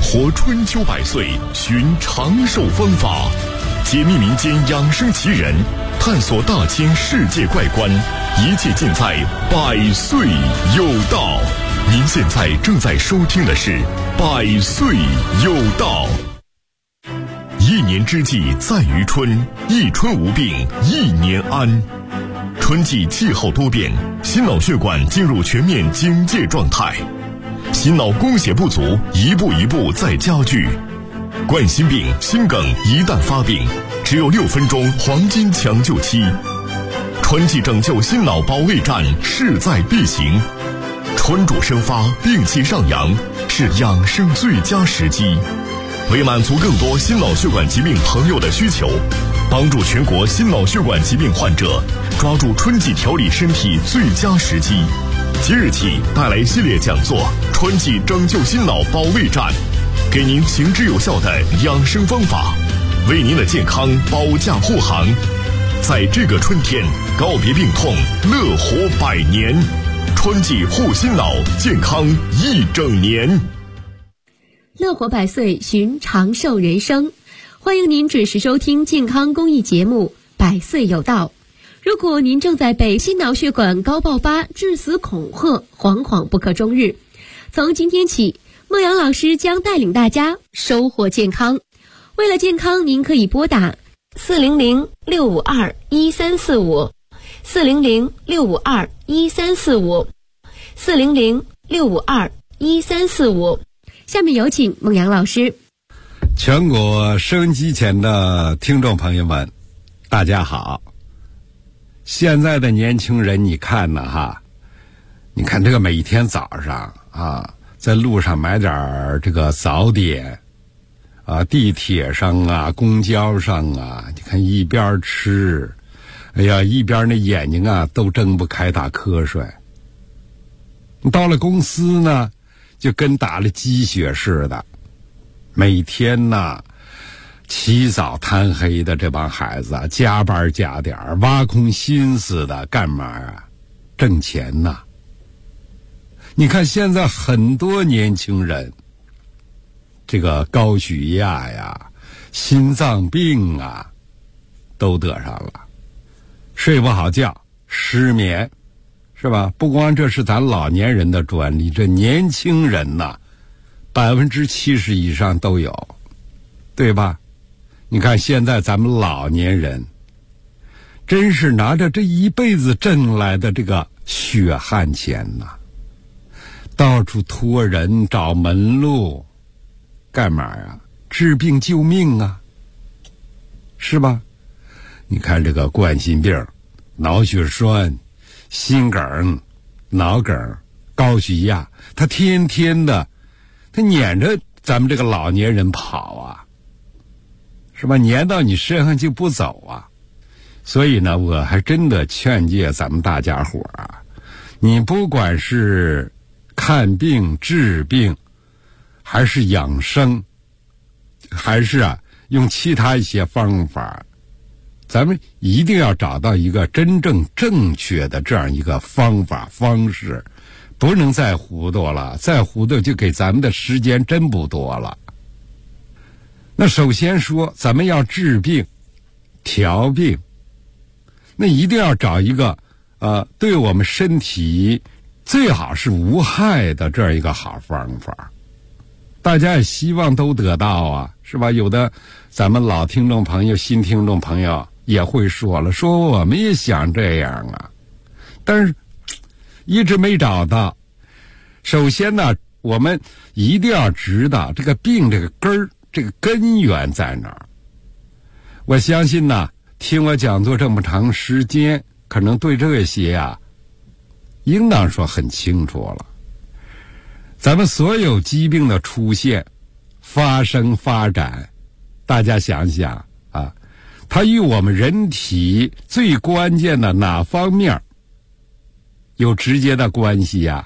活春秋百岁，寻长寿方法，解密民间养生奇人，探索大千世界怪观，一切尽在百岁有道。您现在正在收听的是百岁有道。一年之计在于春，一春无病一年安。春季气候多变，心脑血管进入全面警戒状态，心脑供血不足一步一步在加剧。冠心病、心梗一旦发病，只有6分钟黄金抢救期。春季拯救心脑保卫战势在必行，春主生发，病气上扬，是养生最佳时机。为满足更多心脑血管疾病朋友的需求，帮助全国心脑血管疾病患者抓住春季调理身体最佳时机，即日起带来系列讲座春季拯救心脑保卫战，给您行之有效的养生方法，为您的健康保驾护航。在这个春天告别病痛，乐活100年，春季护心脑，健康一整年。 乐活100岁，寻长寿人生。欢迎您准时收听健康公益节目百岁有道。如果您正在被心脑血管高爆发致死恐吓，惶惶不可终日，从今天起，孟阳老师将带领大家收获健康。为了健康，您可以拨打400-652-1345 400-652-1345 400-652-1345。下面有请孟阳老师。 全国收音机前的听众朋友们，大家好。现在的年轻人，你看呢哈？你看这个每天早上啊，在路上买点这个早点啊，地铁上啊，公交上啊，你看一边吃，哎呀，一边那眼睛啊都睁不开，打瞌睡。到了公司呢，就跟打了鸡血似的，每天呐起早贪黑的，这帮孩子啊，加班加点，挖空心思的干嘛啊？挣钱呐。你看现在很多年轻人，这个高血压呀、心脏病啊都得上了，睡不好觉，失眠，是吧？不光这是咱老年人的专利，这年轻人呐，70%以上都有，对吧？你看现在咱们老年人，真是拿着这一辈子挣来的这个血汗钱呐，到处托人找门路，干嘛呀？治病救命啊，是吧？你看这个冠心病、脑血栓、心梗、脑梗、高血压，他天天的他撵着咱们这个老年人跑啊，是吧？撵到你身上就不走啊。所以呢，我还真的劝诫咱们大家伙啊，你不管是看病治病，还是养生，还是用其他一些方法，咱们一定要找到一个真正正确的这样一个方法方式，不能再糊涂了，再糊涂就给咱们的时间真不多了。那首先说，咱们要治病调病，那一定要找一个对我们身体最好是无害的这样一个好方法。大家也希望都得到啊，是吧？有的咱们老听众朋友、新听众朋友也会说了，说我们也想这样啊，但是一直没找到。首先呢，我们一定要知道这个病这个根儿，这个根源在哪儿。我相信呢，听我讲座这么长时间，可能对这些啊应当说很清楚了。咱们所有疾病的出现、发生、发展，大家想想啊，它与我们人体最关键的哪方面有直接的关系呀？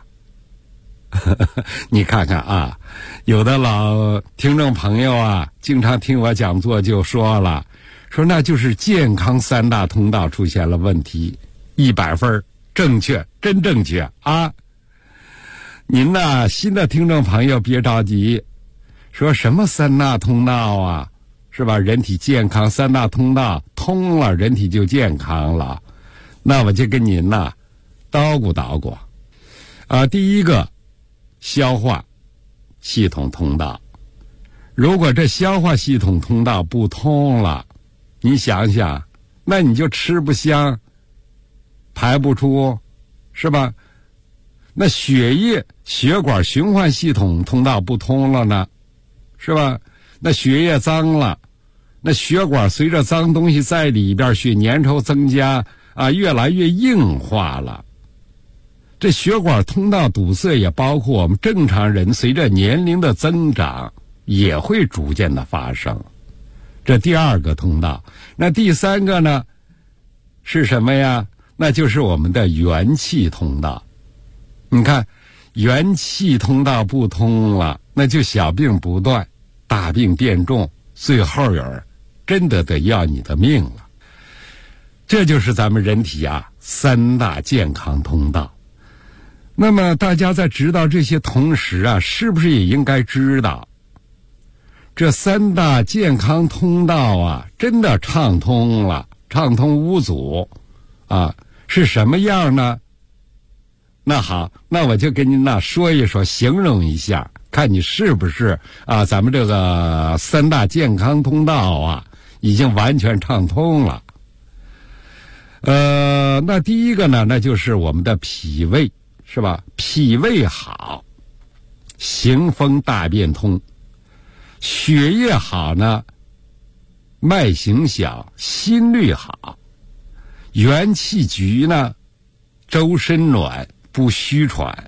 你看看啊，有的老听众朋友啊，经常听我讲座就说了，说那就是健康3大通道出现了问题，100分正确，真正确啊！您呢，新的听众朋友别着急， 说什么三大通道啊，是吧？人体健康三大通道通了，人体就健康了。那我就跟您呐叨咕叨咕啊。第一个，消化系统通道。如果这消化系统通道不通了，你想想，那你就吃不香，排不出，是吧？那血管循环系统通道不通了呢，是吧？那血液脏了，那血管随着脏东西在里边，血粘稠增加啊，越来越硬化了。这血管通道堵塞也包括我们正常人随着年龄的增长也会逐渐的发生。这第二个通道。那第三个呢是什么呀？那就是我们的元气通道。你看，元气通道不通了，那就小病不断，大病变重，最后人真的得要你的命了。这就是咱们人体啊三大健康通道。那么大家在知道这些同时啊，是不是也应该知道这三大健康通道啊真的畅通了，畅通无阻啊，是什么样呢？那好，那我就跟您说一说，形容一下，看你是不是啊咱们这个三大健康通道啊已经完全畅通了。那第一个呢，那就是我们的脾胃，是吧？脾胃好，行风大便通；血液好呢，脉行小，心律好；元气局呢，周身暖，不虚喘。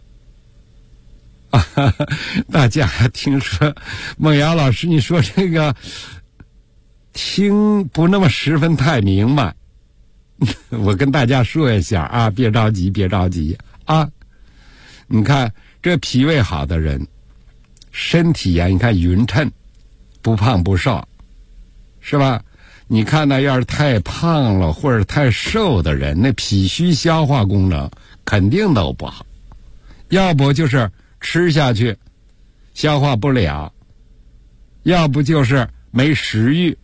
大家听说孟瑶老师，你说这个听不那么十分太明白。我跟大家说一下啊，别着急，别着急啊。你看这脾胃好的人，身体啊，你看匀称，不胖不瘦，是吧？你看呢，要是太胖了或者太瘦的人，那脾虚消化功能肯定都不好，要不就是吃下去消化不了，要不就是没食欲，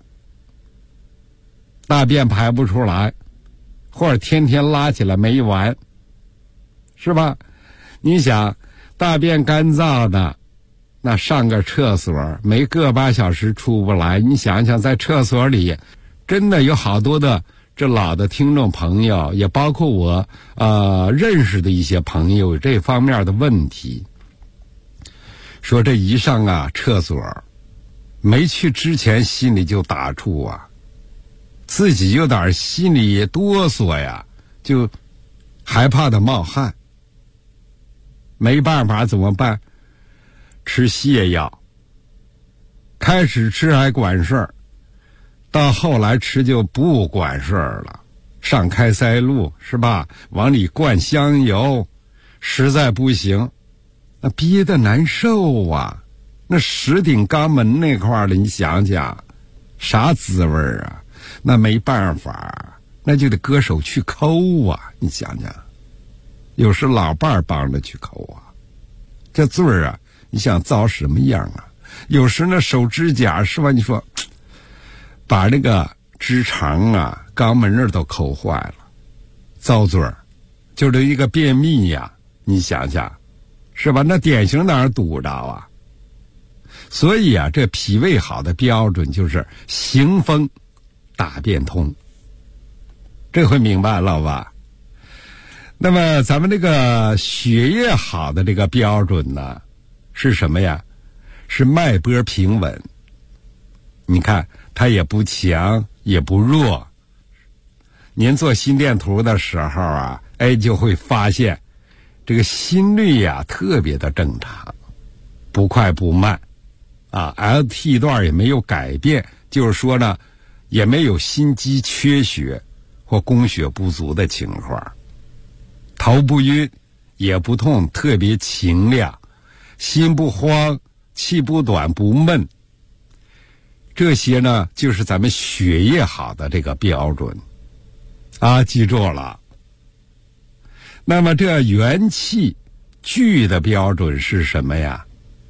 大便排不出来，或者天天拉起来没完，是吧？你想大便干燥的，那上个厕所没个把小时出不来，你想想在厕所里真的有好多的这老的听众朋友，也包括我认识的一些朋友，这方面的问题，说这一上啊厕所没去之前心里就打怵啊，自己有点心里哆嗦呀，就害怕的冒汗。没办法怎么办？吃泻药。开始吃还管事儿，到后来吃就不管事儿了，上开塞露，是吧？往里灌香油，实在不行，那憋得难受啊。那石顶肛门那块儿的，你想想啥滋味啊？那没办法，那就得割手去抠啊。你想想，有时老伴儿帮着去抠啊，这罪儿啊，你想遭什么样啊？有时那手指甲，是吧？你说把那个直肠啊、肛门那儿都抠坏了，遭罪儿。就这一个便秘呀，你想想，是吧？那典型哪儿堵着啊？所以啊，这脾胃好的标准就是行风大便通，这回明白了吧？那么咱们这个血液好的这个标准呢，是什么呀？是脉搏平稳。你看它也不强也不弱。您做心电图的时候啊，就会发现这个心率呀特别的正常，不快不慢啊 ，LT 段也没有改变，就是说呢，也没有心肌缺血或供血不足的情况。头不晕也不痛，特别清亮，心不慌，气不短，不闷。这些呢就是咱们血液好的这个标准啊，记住了。那么这元气聚的标准是什么呀？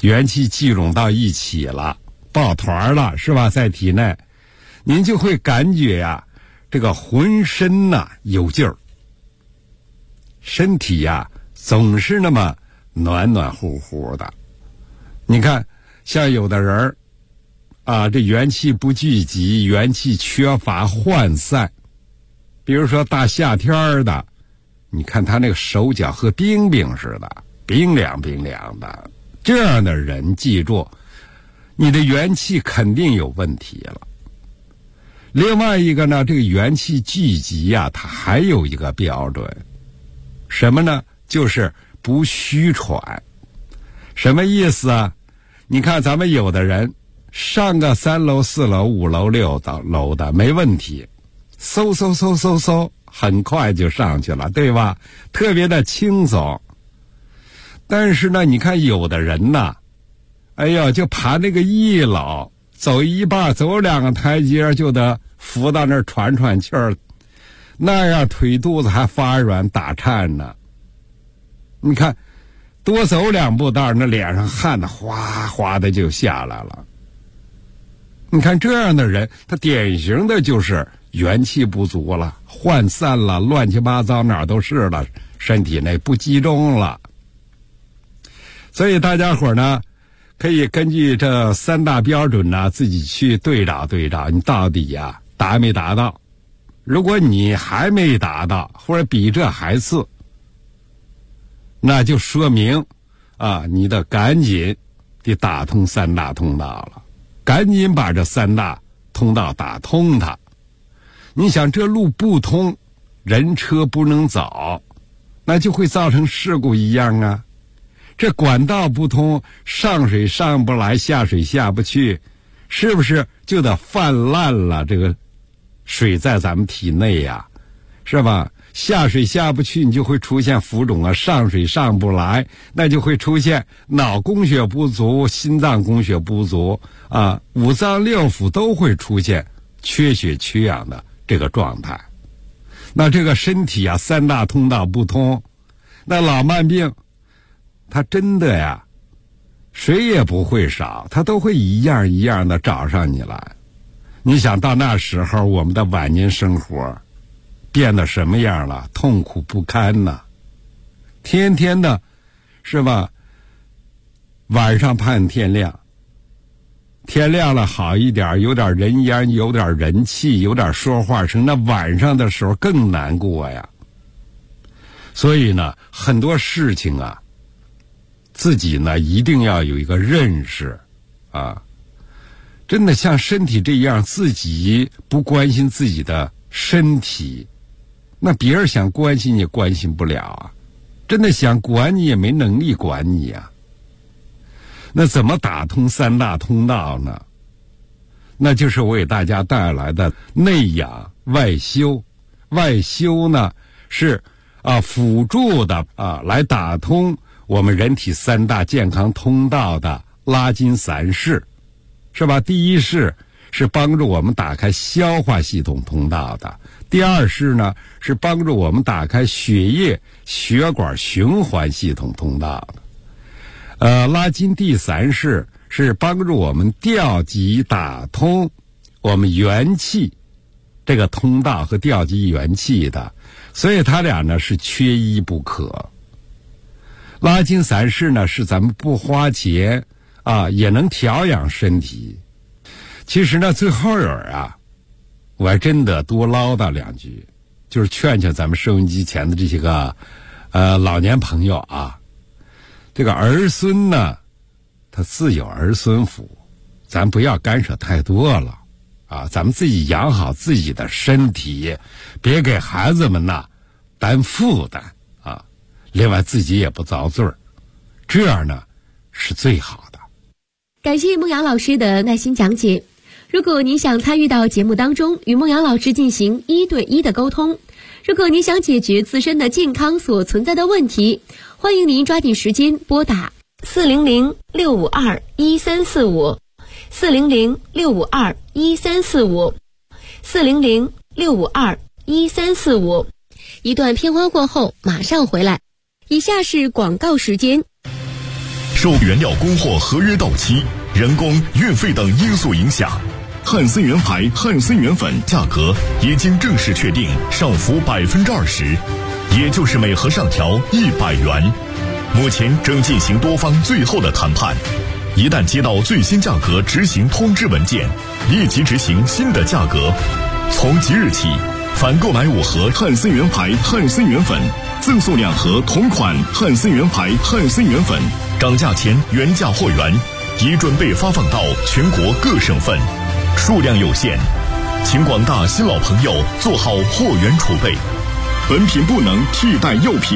元气聚拢到一起了，抱团了，是吧？在体内，您就会感觉呀，这个浑身呐有劲儿，身体呀总是那么暖暖乎乎的。你看，像有的人啊，这元气不聚集，元气缺乏涣散，比如说大夏天的，你看他那个手脚和冰冰似的，冰凉冰凉的，这样的人记住，你的元气肯定有问题了。另外一个呢，这个元气聚集呀，它还有一个标准，什么呢？就是不虚喘。什么意思啊？你看咱们有的人上个3楼4楼5楼6楼的没问题，嗖很快就上去了，对吧？特别的轻松。但是呢，你看有的人呢，哎呀，就爬那个1楼，走一半，走2个台阶就得扶到那儿喘气儿，那样腿肚子还发软打颤呢。你看多走2步道，那脸上汗的哗哗的就下来了。你看这样的人，他典型的就是元气不足了，涣散了，乱七八糟哪儿都是了，身体内不集中了。所以大家伙呢，可以根据这3大标准呢，自己去对照，你到底呀达没达到？如果你还没达到，或者比这还次，那就说明啊，你得赶紧得打通3大通道了，赶紧把这3大通道打通它。你想这路不通，人车不能走，那就会造成事故一样啊。这管道不通，上水上不来，下水下不去，是不是就得泛滥了？这个水在咱们体内呀，是吧？下水下不去，你就会出现浮肿啊；上水上不来，那就会出现脑供血不足、心脏供血不足啊，5脏6腑都会出现缺血缺氧的这个状态。那这个身体啊，3大通道不通，那老慢病，他真的呀，谁也不会少，他都会一样一样的找上你来。你想到那时候，我们的晚年生活变得什么样了？痛苦不堪呐！天天的，是吧？晚上盼天亮，天亮了好一点，有点人烟，有点人气，有点说话声。那晚上的时候更难过呀。所以呢，很多事情啊，自己呢一定要有一个认识啊。真的像身体这样，自己不关心自己的身体，那别人想关心你关心不了啊，真的想管你也没能力管你啊。那怎么打通3大通道呢？那就是我给大家带来的内养外修。外修呢是辅助的来打通我们人体3大健康通道的拉筋3式，是吧？第一式是帮助我们打开消化系统通道的，第2式呢是帮助我们打开血液血管循环系统通道的。拉筋第3式是帮助我们调集打通我们元气这个通道和调集元气的，所以它俩呢是缺一不可。拉筋3式呢是咱们不花钱也能调养身体。其实呢，最后我还真的多唠叨2句，就是劝劝咱们收音机前的这些个老年朋友啊，这个儿孙呢，他自有儿孙福，咱不要干涉太多了啊，咱们自己养好自己的身体，别给孩子们呐担负担啊。另外自己也不遭罪，这样呢是最好的。 感谢孟阳老师的耐心讲解。如果您想参与到节目当中，与孟阳老师进行1对1的沟通，如果您想解决自身的健康所存在的问题，欢迎您抓紧时间拨打400-652-1345 400-652-1345 400-652-1345。一段片花过后马上回来。以下是广告时间。 受原料供货合约到期、人工、运费等因素影响，汉森源牌汉森源粉价格已经正式确定上浮20%，也就是每盒上调100元。目前正进行多方最后的谈判，一旦接到最新价格执行通知文件，立即执行新的价格。从即日起，凡购买5盒汉森源牌汉森源粉，赠送2盒同款汉森源牌汉森源粉，涨价前原价货源已准备发放到全国各省份，数量有限，请广大新老朋友做好货源储备。本品不能替代药品。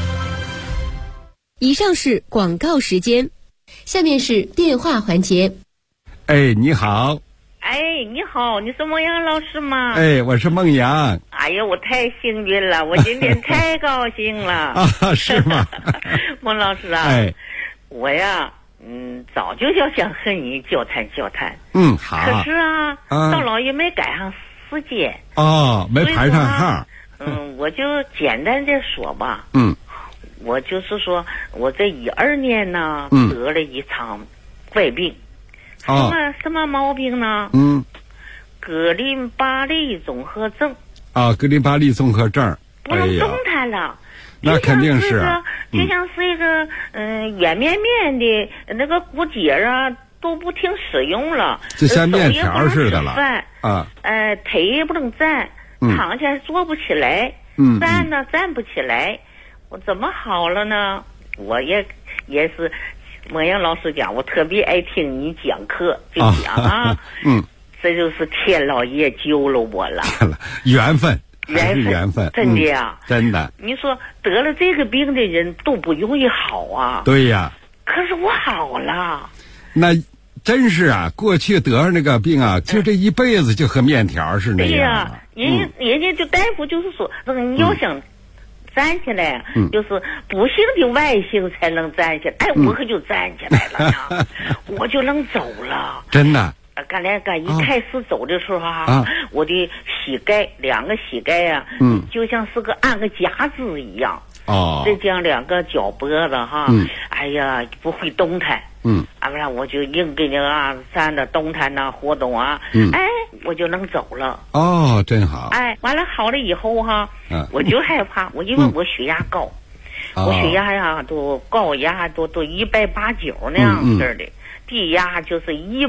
以上是广告时间，下面是电话环节。 哎，你好。 哎，你好，你是孟阳老师吗？ 哎，我是孟阳。 哎呀，我太幸运了，我今天太高兴了。 啊，是吗？ 孟老师啊， 哎， 我呀，早就想和你交谈交谈。 好。 可是啊，到老也没赶上时间。 哦，没排上号。 我就简单的说吧。我就是说，我在12年呢，得了一场怪病。什么毛病呢？格林巴利综合症。 格林巴利综合症。 不能动弹了。 那肯定是。 就像是一个圆面面的那个骨节啊，都不听使用了。 就像面条似的了。 腿也不能站，躺下坐不起来，站呢站不起来。我怎么好了呢？我也是。孟阳老师讲，我特别爱听你讲课，就讲啊，这就是天老爷救了我了， 缘分， 真的呀， 真的。 你说得了这个病的人都不容易好啊， 对呀。 可是我好了， 那真是啊，过去得上那个病啊，就这一辈子就和面条是那样。 对呀，人家就大夫就是说，你要想站起来，就是不幸的外星才能站起来。哎，我可就站起来了呀，我就能走了。 真的。 刚一开始走的时候我的膝盖2个膝盖呀，就像是按个夹子一样。再将2个脚脖子哎呀，不会动弹。不然我就硬给你站着动弹呐，活动我就能走了。 真好。 完了好了以后我就害怕，因为我血压高，我血压呀都高压都180-190那样式的，低压就是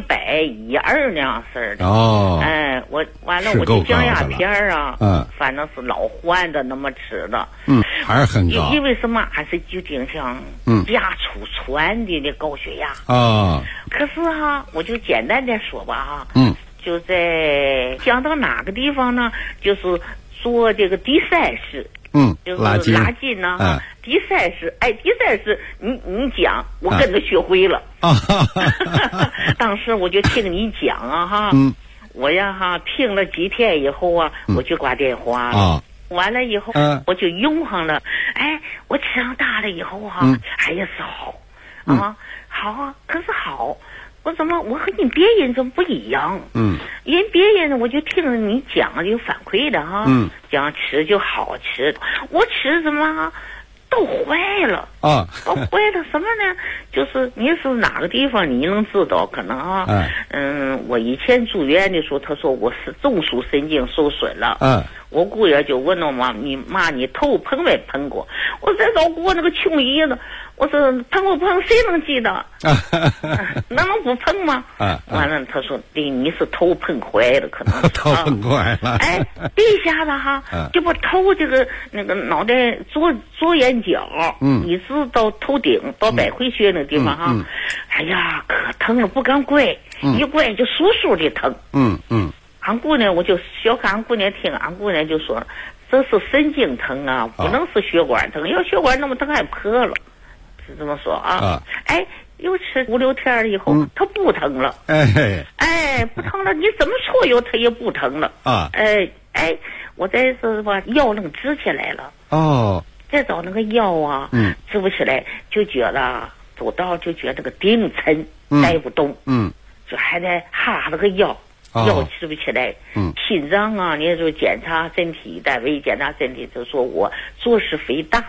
100-120那样式的。我完了我的降压片反正是老换的那么吃的。 还是很高。 因为什么？还是就经常家出传的那高血压。可是我就简单的说吧就在讲到哪个地方呢？就是做这个第3式。就是拉筋呢。第3式，第3式，你讲，我跟着学会了。当时我就听你讲我呀听了几天以后我就挂电话了。完了以后我就用上了。我长大了以后也是好好啊，可是好。我和你别人怎么不一样？因为别人我就听着你讲有反馈的讲吃就好吃，我吃什么都坏了都坏了什么呢？就是你是哪个地方你能知道？可能我以前住院的时候，他说我是中枢神经受损了。我姑爷就问我你头碰没碰过？我在老姑那个穷姨子，我说碰不碰谁能记得？能不碰吗？完了他说你是头碰坏了，可能是头碰坏了。 这一下子就把头这个那个脑袋左眼角一直到头顶到百会穴那个地方哎呀可疼了，不敢拐，一拐就簌簌的疼。俺姑娘我就小看俺姑娘听，俺姑娘就说这是神经疼不能是血管疼，要血管那么疼还破了，是这么说又吃5-6天了以后它不疼了。不疼了，你怎么搓悠它也不疼了。我再是把腰能直起来了。再找那个腰直不起来，就觉得走道就觉得那个顶沉带不动。就还得哈那个腰直不起来。心脏你就检查身体，单位检查身体就说我做事肥大，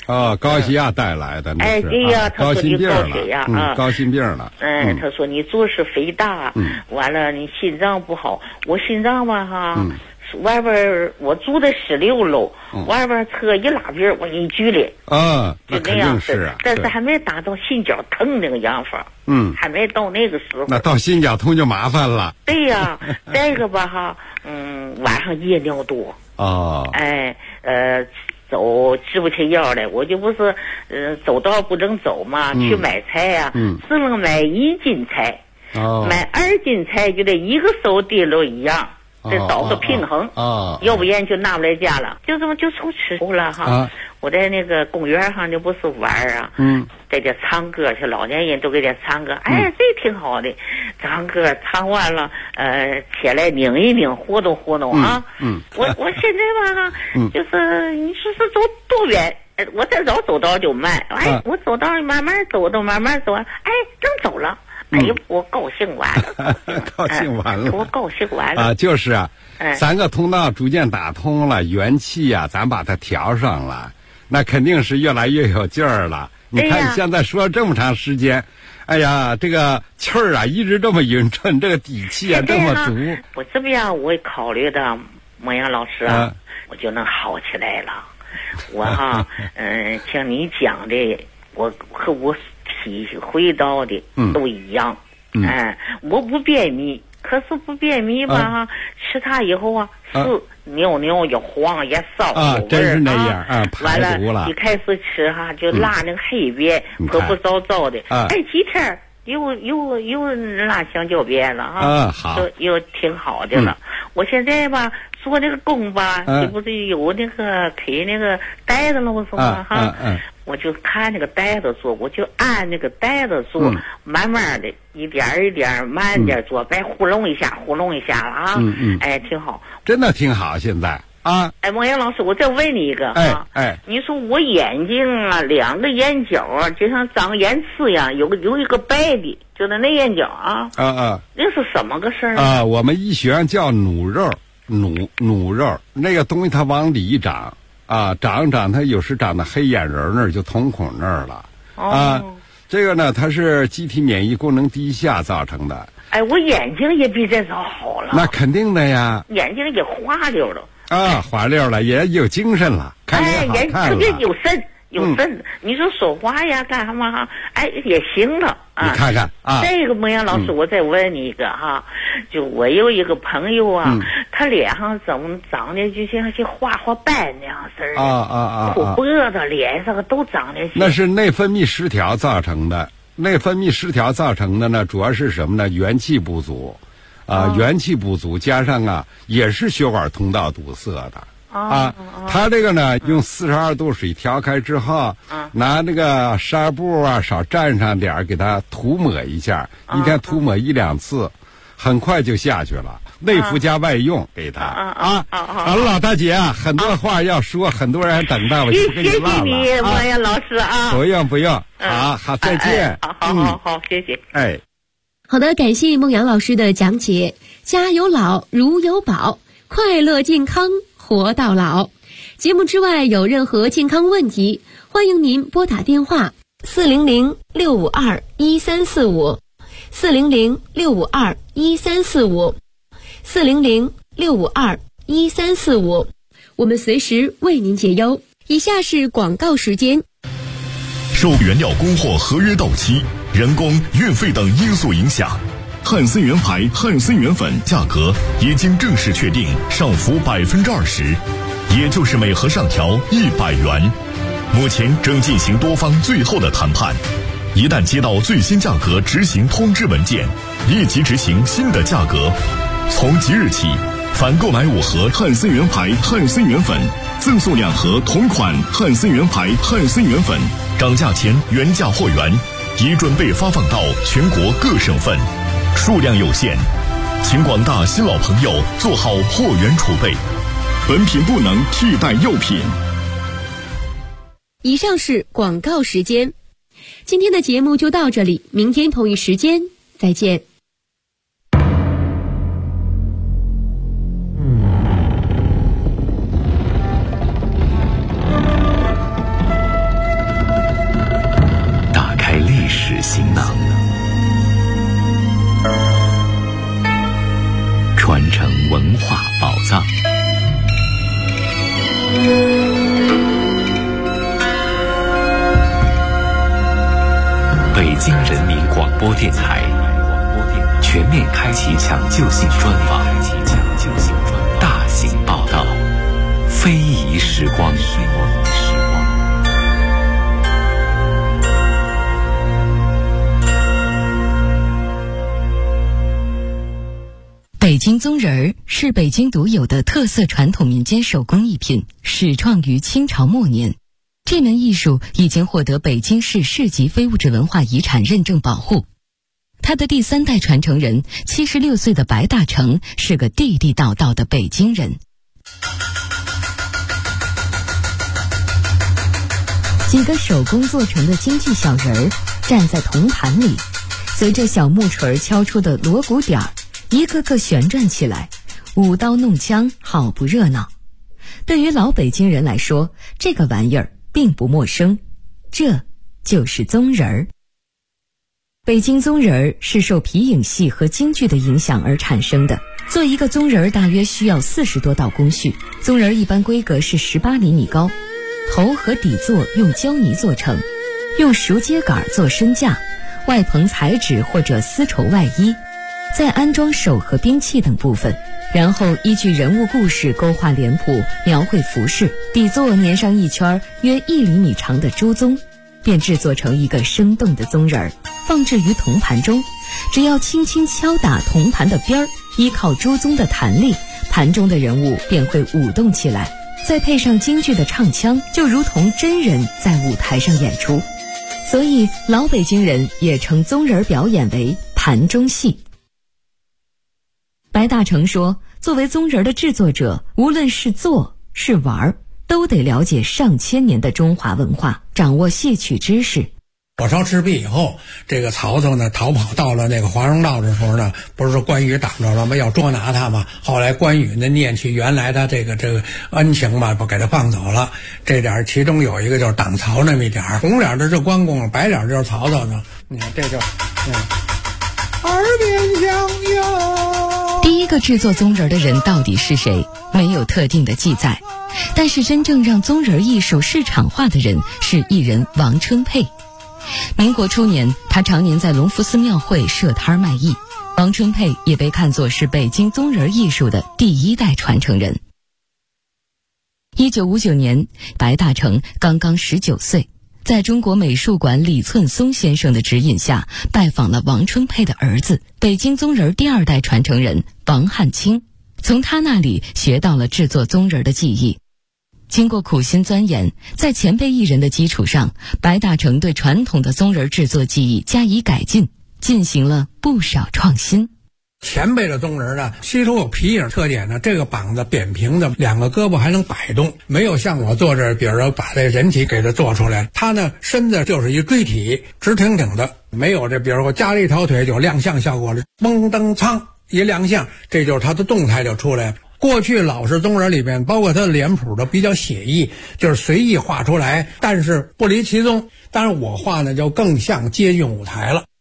高血压带来的。 哎，对呀，他说你高血压啊， 高心病了。 他说你做事肥大，完了你心脏不好。我心脏吧哈，外边我住的16楼，外边车一拉边我一距离就那样式，但是还没达到心绞痛那个样法。还没到那个时候。 那到心绞痛就麻烦了。 对呀，再一个吧哈，晚上夜尿多。走吃不起药来，我就不是走道不能走嘛，去买菜呀，只能买1斤菜，买2斤菜就得一个手提溜一样，得找个平衡，要不然就拿不来家了，就这么就出吃了哈。我在那个公园上就不是玩啊，在这唱歌去，老年人都给这唱歌，哎，这挺好的，唱歌唱完了，起来拧一拧，活动活动啊。我现在吧，就是你说是走多远，我这早走道就慢，哎，我走道慢慢走都慢慢走，哎，正走了。哎呦，我高兴完了， 高兴完了， 我高兴完了啊！就是啊，3个通道逐渐打通了，元气呀，咱把它调上了，那肯定是越来越有劲儿了。你看现在说这么长时间，哎呀，这个气儿啊一直这么匀称，这个底气啊这么足。 我这么样，我考虑的模样老师啊，我就能好起来了。我哈，像你讲的，我和我体会到的都一样。我不便秘，可是不便秘吧，吃它以后啊，是尿尿也黄也骚真是那样啊。 完了，一开始吃哈就拉那个黑便，婆婆糟糟的，哎，几天又拉香蕉便了哈， 好， 又挺好的了。我现在吧做那个工吧，这不是有那个给那个袋子了，我说嘛哈，我就看那个袋子做，我就按那个袋子做，慢慢的一点一点慢点做，别糊弄一下了啊。哎，挺好， 真的挺好，现在啊。 哎，王阳老师，我再问你一个啊，你说我眼睛啊2个眼角啊，就像长眼刺一样，有一个白的，就是那眼角啊。那是什么个事儿啊？ 我们医学上叫努肉，努肉，那个东西它往里长。长它有时长到黑眼仁那儿，就瞳孔那儿了。这个呢，它是机体免疫功能低下造成的。 哎，我眼睛也比这早好了。 那肯定的呀。 眼睛也滑溜了。 滑溜了，也有精神了，看着好看了。 特别有肾。你说说话呀，干什么哈？哎，也行了啊。 你看看啊。 这个模样老师，我再问你一个哈，就我有一个朋友啊，他脸上怎么长得就像些花斑那样式的口脖子、脸上都长得。 那是内分泌失调造成的。内分泌失调造成的呢，主要是什么呢？元气不足，元气不足加上也是血管通道堵塞的。他这个呢，用42度水调开之后，拿那个纱布少蘸上点给它涂抹一下，一天涂抹1、2次，很快就下去了。内服加外用给他好了，老大姐很多话要说，很多人等待我就不跟你唠了。 谢谢你，王阳老师啊。 不用，好，再见。 好，谢谢。 哎， 好的，感谢孟阳老师的讲解。家有老，如有宝，快乐健康活到老。节目之外有任何健康问题，欢迎您拨打电话400-652-1345 400-652-1345 400-652-1345，我们随时为您解忧。以下是广告时间。 受原料供货合约到期、人工、运费等因素影响，汉森源牌汉森源粉价格已经正式确定上浮20%，也就是每盒上调100元。目前正进行多方最后的谈判，一旦接到最新价格执行通知文件，立即执行新的价格。从即日起，凡购买5盒汉森源牌汉森源粉，赠送2盒同款汉森源牌汉森源粉，涨价前原价货源已准备发放到全国各省份，数量有限，请广大新老朋友做好货源储备，本品不能替代药品。 以上是广告时间，今天的节目就到这里，明天同一时间再见。 囊，传承文化宝藏。北京人民广播电台全面开启抢救性专访，大型报道，非遗时光。 北京宗人儿是北京独有的特色传统民间手工艺品，始创于清朝末年。这门艺术已经获得北京市市级非物质文化遗产认证保护。他的第3代传承人76岁的白大成是个地地道道的北京人。几个手工做成的京剧小人儿站在铜盘里，随着小木锤敲出的锣鼓点儿，一个个旋转起来，舞刀弄枪，好不热闹。对于老北京人来说，这个玩意儿并不陌生，这就是宗人儿。北京宗人儿是受皮影戏和京剧的影响而产生的。做一个宗人儿大约需要40多道工序，宗人儿一般规格是18厘米高，头和底座用胶泥做成，用熟秸秆做身架，外棚彩纸或者丝绸外衣，再安装手和兵器等部分，然后依据人物故事勾画脸谱，描绘服饰，底座粘上一圈约1厘米长的朱宗，便制作成一个生动的宗人儿，放置于铜盘中。只要轻轻敲打铜盘的边儿，依靠朱宗的弹力，盘中的人物便会舞动起来，再配上京剧的唱腔，就如同真人在舞台上演出。所以老北京人也称宗人表演为盘中戏。白大成说，作为宗人的制作者，无论是做是玩，都得了解上千年的中华文化，掌握戏曲知识。 火烧赤壁以后，这个曹操呢逃跑到了那个华容道的时候呢，不是说关羽挡着了吗？要捉拿他嘛。后来关羽呢念起原来的这个恩情嘛，不给他放走了。这点其中有一个就是挡曹那么一点，红脸的是关公，白脸就是曹操呢。你看这就耳边响哟。 第一个制作宗人的人到底是谁，没有特定的记载，但是真正让宗人艺术市场化的人是艺人王春佩。民国初年，他常年在隆福寺庙会设摊卖艺。王春佩也被看作是北京宗人艺术的第1代传承人。1959年，白大成刚刚19岁，在中国美术馆李寸松先生的指引下，拜访了王春佩的儿子，北京宗人第2代传承人王汉卿，从他那里学到了制作宗人的技艺。经过苦心钻研，在前辈艺人的基础上，白大成对传统的宗人制作技艺加以改进，进行了不少创新。 前辈的宗人呢，吸收有皮影特点呢，这个膀子扁平的，2个胳膊还能摆动，没有像我做这，比如说把这人体给它做出来，他呢身子就是一锥体，直挺挺的，没有这比如说加了一条腿就亮相效果了，嘣噔噌一亮相，这就是他的动态就出来了。过去老式宗人里边，包括他的脸谱都比较写意，就是随意画出来，但是不离其宗。当然我画呢就更像接近舞台了。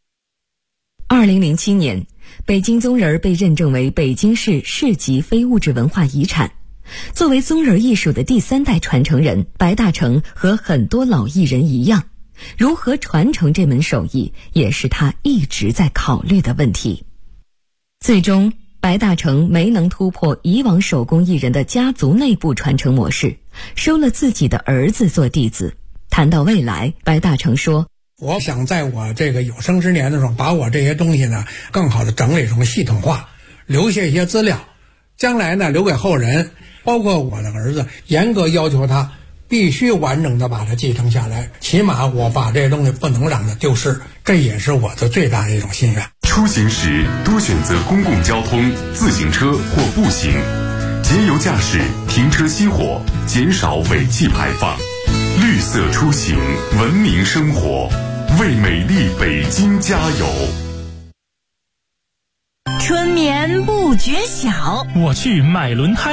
2007年，北京宗人被认证为北京市市级非物质文化遗产。作为宗人艺术的第3代传承人，白大成和很多老艺人一样，如何传承这门手艺，也是他一直在考虑的问题。最终白大成没能突破以往手工艺人的家族内部传承模式，收了自己的儿子做弟子。谈到未来，白大成说， 我想在我这个有生之年的时候，把我这些东西呢更好的整理成系统化，留下一些资料，将来呢留给后人，包括我的儿子，严格要求他必须完整的把它继承下来，起码我把这些东西不能让它丢失，这也是我的最大的一种心愿。 出行时多选择公共交通、自行车或步行，节油驾驶，停车熄火，减少尾气排放。绿色出行，文明生活，为美丽北京加油。 春眠不觉晓， 我去买轮胎。